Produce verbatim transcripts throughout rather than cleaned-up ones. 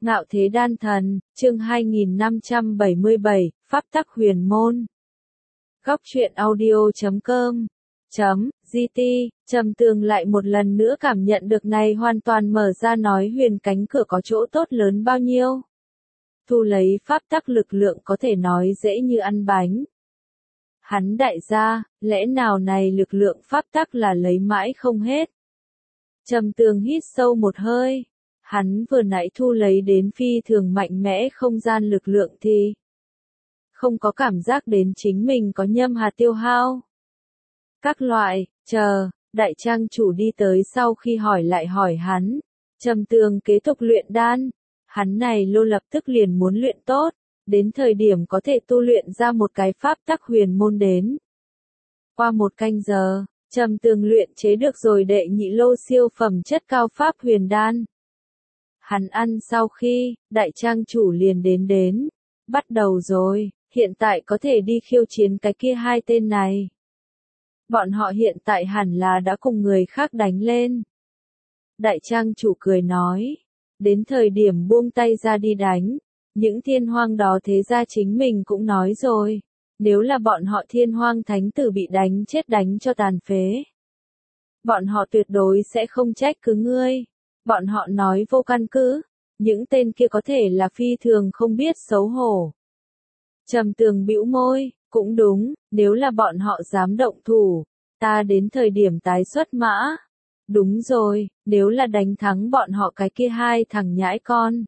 Ngạo Thế Đan Thần, chương hai nghìn năm trăm bảy mươi bảy, Pháp tắc huyền môn. Góc truyện audio chấm com chấm gt, Trầm Tường lại một lần nữa cảm nhận được này hoàn toàn mở ra nói huyền cánh cửa có chỗ tốt lớn bao nhiêu. Thu lấy pháp tắc lực lượng có thể nói dễ như ăn bánh. Hắn đại gia, lẽ nào này lực lượng pháp tắc là lấy mãi không hết. Trầm Tường hít sâu một hơi. Hắn vừa nãy thu lấy đến phi thường mạnh mẽ không gian lực lượng thì không có cảm giác đến chính mình có nhâm hà tiêu hao. Các loại, chờ, đại trang chủ đi tới sau khi hỏi lại hỏi hắn. Trầm Tường kế tục luyện đan. Hắn này lô lập tức liền muốn luyện tốt, đến thời điểm có thể tu luyện ra một cái pháp tắc huyền môn đến. Qua một canh giờ, Trầm Tường luyện chế được rồi đệ nhị lô siêu phẩm chất cao pháp huyền đan. Hắn ăn sau khi, đại trang chủ liền đến đến. Bắt đầu rồi, hiện tại có thể đi khiêu chiến cái kia hai tên này. Bọn họ hiện tại hẳn là đã cùng người khác đánh lên. Đại trang chủ cười nói. Đến thời điểm buông tay ra đi đánh. Những thiên hoang đó thế ra chính mình cũng nói rồi. Nếu là bọn họ thiên hoang thánh tử bị đánh chết đánh cho tàn phế. Bọn họ tuyệt đối sẽ không trách cứ ngươi. Bọn họ nói vô căn cứ, những tên kia có thể là phi thường không biết xấu hổ. Trầm Tường bĩu môi, cũng đúng, nếu là bọn họ dám động thủ, ta đến thời điểm tái xuất mã. Đúng rồi, nếu là đánh thắng bọn họ cái kia hai thằng nhãi con.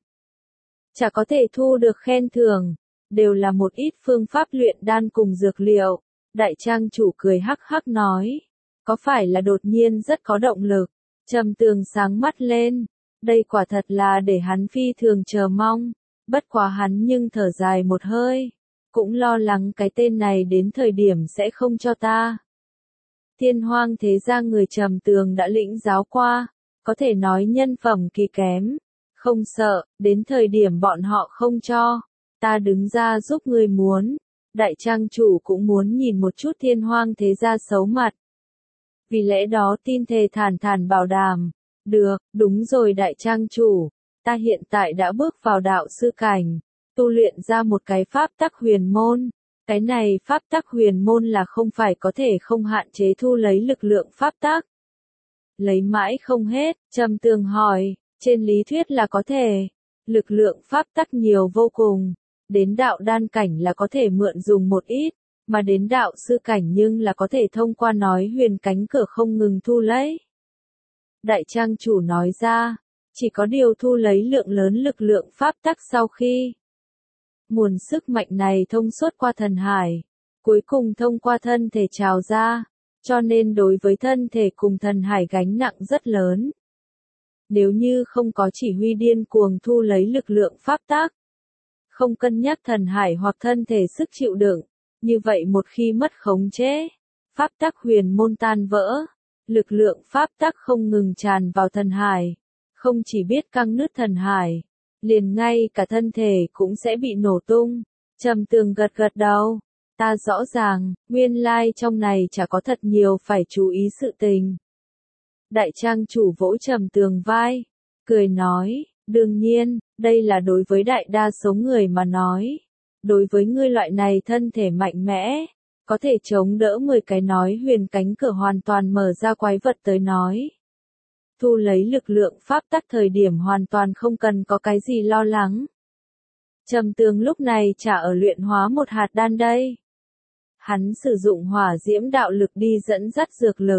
Chả có thể thu được khen thưởng, đều là một ít phương pháp luyện đan cùng dược liệu. Đại trang chủ cười hắc hắc nói, có phải là đột nhiên rất có động lực. Trầm Tường sáng mắt lên, đây quả thật là để hắn phi thường chờ mong, bất quá hắn nhưng thở dài một hơi, cũng lo lắng cái tên này đến thời điểm sẽ không cho ta. Thiên hoang thế gia người Trầm Tường đã lĩnh giáo qua, có thể nói nhân phẩm kỳ kém, không sợ, đến thời điểm bọn họ không cho, ta đứng ra giúp người muốn, đại trang chủ cũng muốn nhìn một chút thiên hoang thế gia xấu mặt. Vì lẽ đó tin thề thản thản bảo đảm, được, đúng rồi đại trang chủ, ta hiện tại đã bước vào đạo sư cảnh, tu luyện ra một cái pháp tắc huyền môn, cái này pháp tắc huyền môn là không phải có thể không hạn chế thu lấy lực lượng pháp tắc. Lấy mãi không hết, Trầm Tường hỏi, trên lý thuyết là có thể, lực lượng pháp tắc nhiều vô cùng, đến đạo đan cảnh là có thể mượn dùng một ít. Mà đến đạo sư cảnh nhưng là có thể thông qua nói huyền cánh cửa không ngừng thu lấy. Đại trang chủ nói ra, chỉ có điều thu lấy lượng lớn lực lượng pháp tắc sau khi. Nguồn sức mạnh này thông suốt qua thần hải, cuối cùng thông qua thân thể trào ra, cho nên đối với thân thể cùng thần hải gánh nặng rất lớn. Nếu như không có chỉ huy điên cuồng thu lấy lực lượng pháp tắc, không cân nhắc thần hải hoặc thân thể sức chịu đựng. Như vậy một khi mất khống chế, pháp tắc huyền môn tan vỡ, lực lượng pháp tắc không ngừng tràn vào thần hải, không chỉ biết căng nứt thần hải, liền ngay cả thân thể cũng sẽ bị nổ tung. Trầm Tường gật gật đầu, ta rõ ràng, nguyên lai trong này chả có thật nhiều phải chú ý sự tình. Đại trang chủ vỗ Trầm Tường vai, cười nói, đương nhiên, đây là đối với đại đa số người mà nói. Đối với ngươi loại này thân thể mạnh mẽ, có thể chống đỡ mười cái nói huyền cánh cửa hoàn toàn mở ra quái vật tới nói. Thu lấy lực lượng pháp tắc thời điểm hoàn toàn không cần có cái gì lo lắng. Trầm Tường lúc này chả ở luyện hóa một hạt đan đây. Hắn sử dụng hỏa diễm đạo lực đi dẫn dắt dược lực.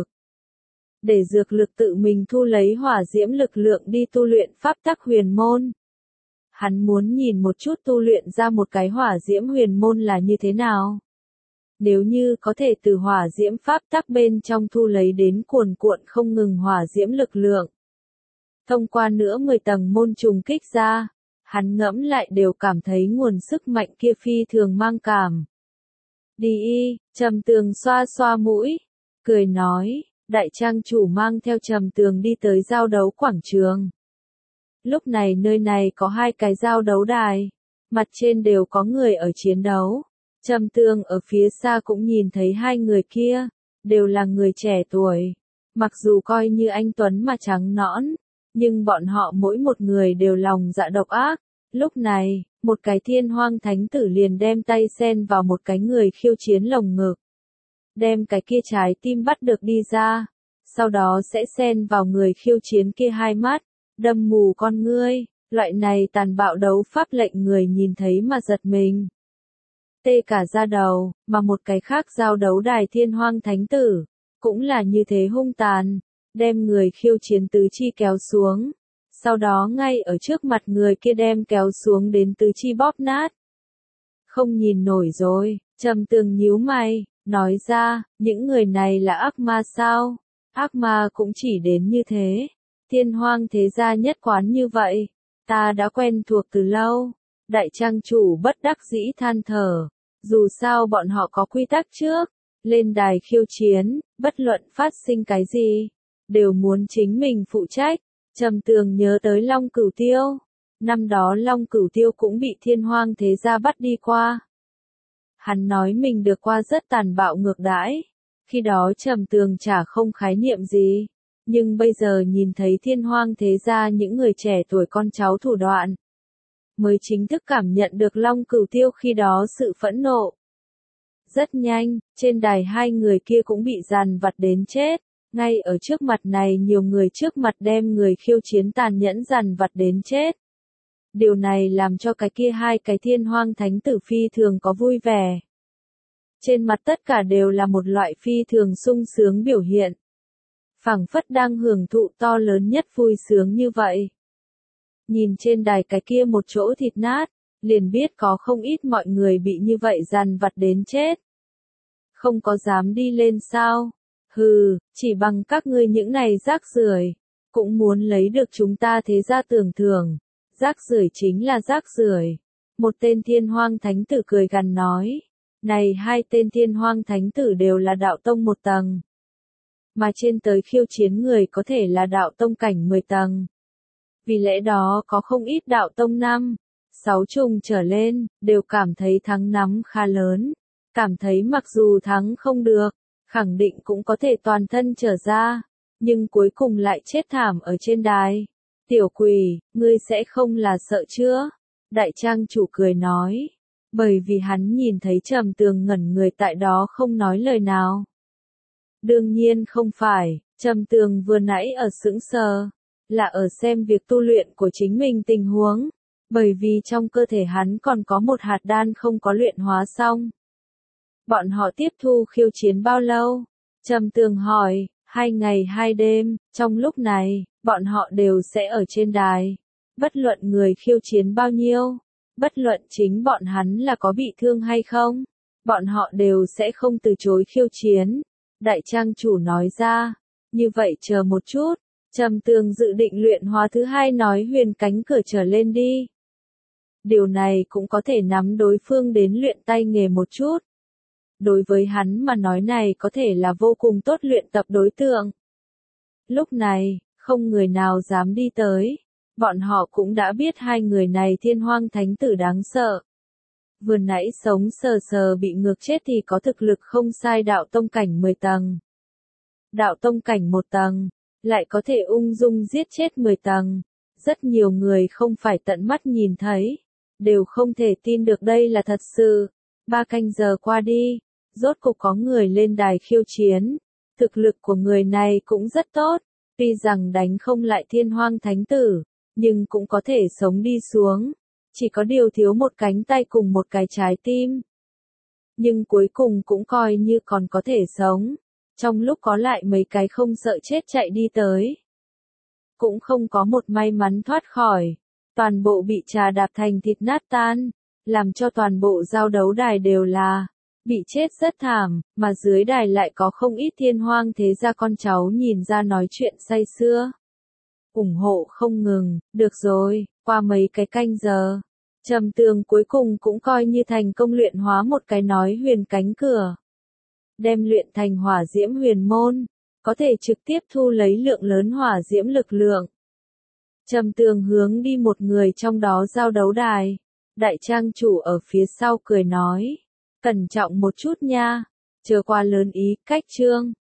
Để dược lực tự mình thu lấy hỏa diễm lực lượng đi tu luyện pháp tắc huyền môn. Hắn muốn nhìn một chút tu luyện ra một cái hỏa diễm huyền môn là như thế nào. Nếu như có thể từ hỏa diễm pháp tắc bên trong thu lấy đến cuồn cuộn không ngừng hỏa diễm lực lượng. Thông qua nữa mười tầng môn trùng kích ra, hắn ngẫm lại đều cảm thấy nguồn sức mạnh kia phi thường mang cảm. Đi y, Trầm Tường xoa xoa mũi, cười nói, đại trang chủ mang theo Trầm Tường đi tới giao đấu quảng trường. Lúc này nơi này có hai cái giao đấu đài, mặt trên đều có người ở chiến đấu. Trầm Tường ở phía xa cũng nhìn thấy hai người kia, đều là người trẻ tuổi. Mặc dù coi như anh tuấn mà trắng nõn, nhưng bọn họ mỗi một người đều lòng dạ độc ác, Lúc này, một cái thiên hoang thánh tử liền đem tay sen vào một cái người khiêu chiến lồng ngực. Đem cái kia trái tim bắt được đi ra. Sau đó sẽ sen vào người khiêu chiến kia hai mắt, đâm mù con ngươi. Loại này tàn bạo đấu pháp lệnh người nhìn thấy mà giật mình. Tê cả da đầu, mà một cái khác giao đấu đài thiên hoang thánh tử. Cũng là như thế hung tàn. Đem người khiêu chiến tứ chi kéo xuống. Sau đó ngay ở trước mặt người kia đem kéo xuống đến tứ chi bóp nát. Không nhìn nổi rồi, Trầm Tường nhíu mày, nói ra, những người này là ác ma sao? Ác ma cũng chỉ đến như thế. Thiên hoang thế gia nhất quán như vậy. Ta đã quen thuộc từ lâu. Đại trang chủ bất đắc dĩ than thở. Dù sao bọn họ có quy tắc trước. Lên đài khiêu chiến, bất luận phát sinh cái gì. Đều muốn chính mình phụ trách. Trầm Tường nhớ tới Long Cửu Tiêu. Năm đó Long Cửu Tiêu cũng bị thiên hoang thế gia bắt đi qua. Hắn nói mình được qua rất tàn bạo ngược đãi. Khi đó Trầm Tường chả không khái niệm gì. Nhưng bây giờ nhìn thấy thiên hoang thế gia những người trẻ tuổi con cháu thủ đoạn. Mới chính thức cảm nhận được Long Cửu Tiêu khi đó sự phẫn nộ. Rất nhanh, trên đài hai người kia cũng bị dằn vặt đến chết. Ngay ở trước mặt này nhiều người trước mặt đem người khiêu chiến tàn nhẫn dằn vặt đến chết. Điều này làm cho cái kia hai cái thiên hoang thánh tử phi thường có vui vẻ. Trên mặt tất cả đều là một loại phi thường sung sướng biểu hiện. Phảng phất đang hưởng thụ to lớn nhất vui sướng như vậy. Nhìn trên đài cái kia một chỗ thịt nát, liền biết có không ít mọi người bị như vậy dằn vặt đến chết. Không có dám đi lên sao? Hừ, chỉ bằng các ngươi những này rác rưởi, cũng muốn lấy được chúng ta thế gia tưởng thưởng. Rác rưởi chính là rác rưởi. Một tên thiên hoang thánh tử cười gằn nói. Này hai tên thiên hoang thánh tử đều là đạo tông một tầng. Mà trên tới khiêu chiến người có thể là đạo tông cảnh mười tầng. Vì lẽ đó có không ít đạo tông năm, sáu trùng trở lên, đều cảm thấy thắng nắm khá lớn. Cảm thấy mặc dù thắng không được, khẳng định cũng có thể toàn thân trở ra. Nhưng cuối cùng lại chết thảm ở trên đài. Tiểu quỷ, ngươi sẽ không là sợ chưa? Đại trang chủ cười nói. Bởi vì hắn nhìn thấy Trầm Tường ngẩn người tại đó không nói lời nào. Đương nhiên không phải, Trầm Tường vừa nãy ở sững sờ, là ở xem việc tu luyện của chính mình tình huống. Bởi vì trong cơ thể hắn còn có một hạt đan không có luyện hóa xong. Bọn họ tiếp thu khiêu chiến bao lâu? Trầm Tường hỏi, hai ngày hai đêm, trong lúc này, bọn họ đều sẽ ở trên đài. Bất luận người khiêu chiến bao nhiêu, bất luận chính bọn hắn là có bị thương hay không, bọn họ đều sẽ không từ chối khiêu chiến. Đại trang chủ nói ra, như vậy chờ một chút, Trầm Tường dự định luyện hóa thứ hai nói huyền cánh cửa trở lên đi. Điều này cũng có thể nắm đối phương đến luyện tay nghề một chút. Đối với hắn mà nói này có thể là vô cùng tốt luyện tập đối tượng. Lúc này, không người nào dám đi tới. Bọn họ cũng đã biết hai người này thiên hoang thánh tử đáng sợ. Vừa nãy sống sờ sờ bị ngược chết thì có thực lực không sai đạo tông cảnh mười tầng. Đạo tông cảnh một tầng, lại có thể ung dung giết chết mười tầng. Rất nhiều người không phải tận mắt nhìn thấy, đều không thể tin được đây là thật sự. Ba canh giờ qua đi, rốt cục có người lên đài khiêu chiến. Thực lực của người này cũng rất tốt, tuy rằng đánh không lại thiên hoang thánh tử, nhưng cũng có thể sống đi xuống. Chỉ có điều thiếu một cánh tay cùng một cái trái tim. Nhưng cuối cùng cũng coi như còn có thể sống. Trong lúc có lại mấy cái không sợ chết chạy đi tới. Cũng không có một may mắn thoát khỏi. Toàn bộ bị trà đạp thành thịt nát tan. Làm cho toàn bộ giao đấu đài đều là bị chết rất thảm, mà dưới đài lại có không ít thiên hoang thế gia con cháu nhìn ra nói chuyện say sưa. Ủng hộ không ngừng, được rồi, qua mấy cái canh giờ. Trầm Tường cuối cùng cũng coi như thành công luyện hóa một cái nói huyền cánh cửa. Đem luyện thành hỏa diễm huyền môn, có thể trực tiếp thu lấy lượng lớn hỏa diễm lực lượng. Trầm Tường hướng đi một người trong đó giao đấu đài. Đại trang chủ ở phía sau cười nói. Cẩn trọng một chút nha, chờ qua lớn ý, cách chương.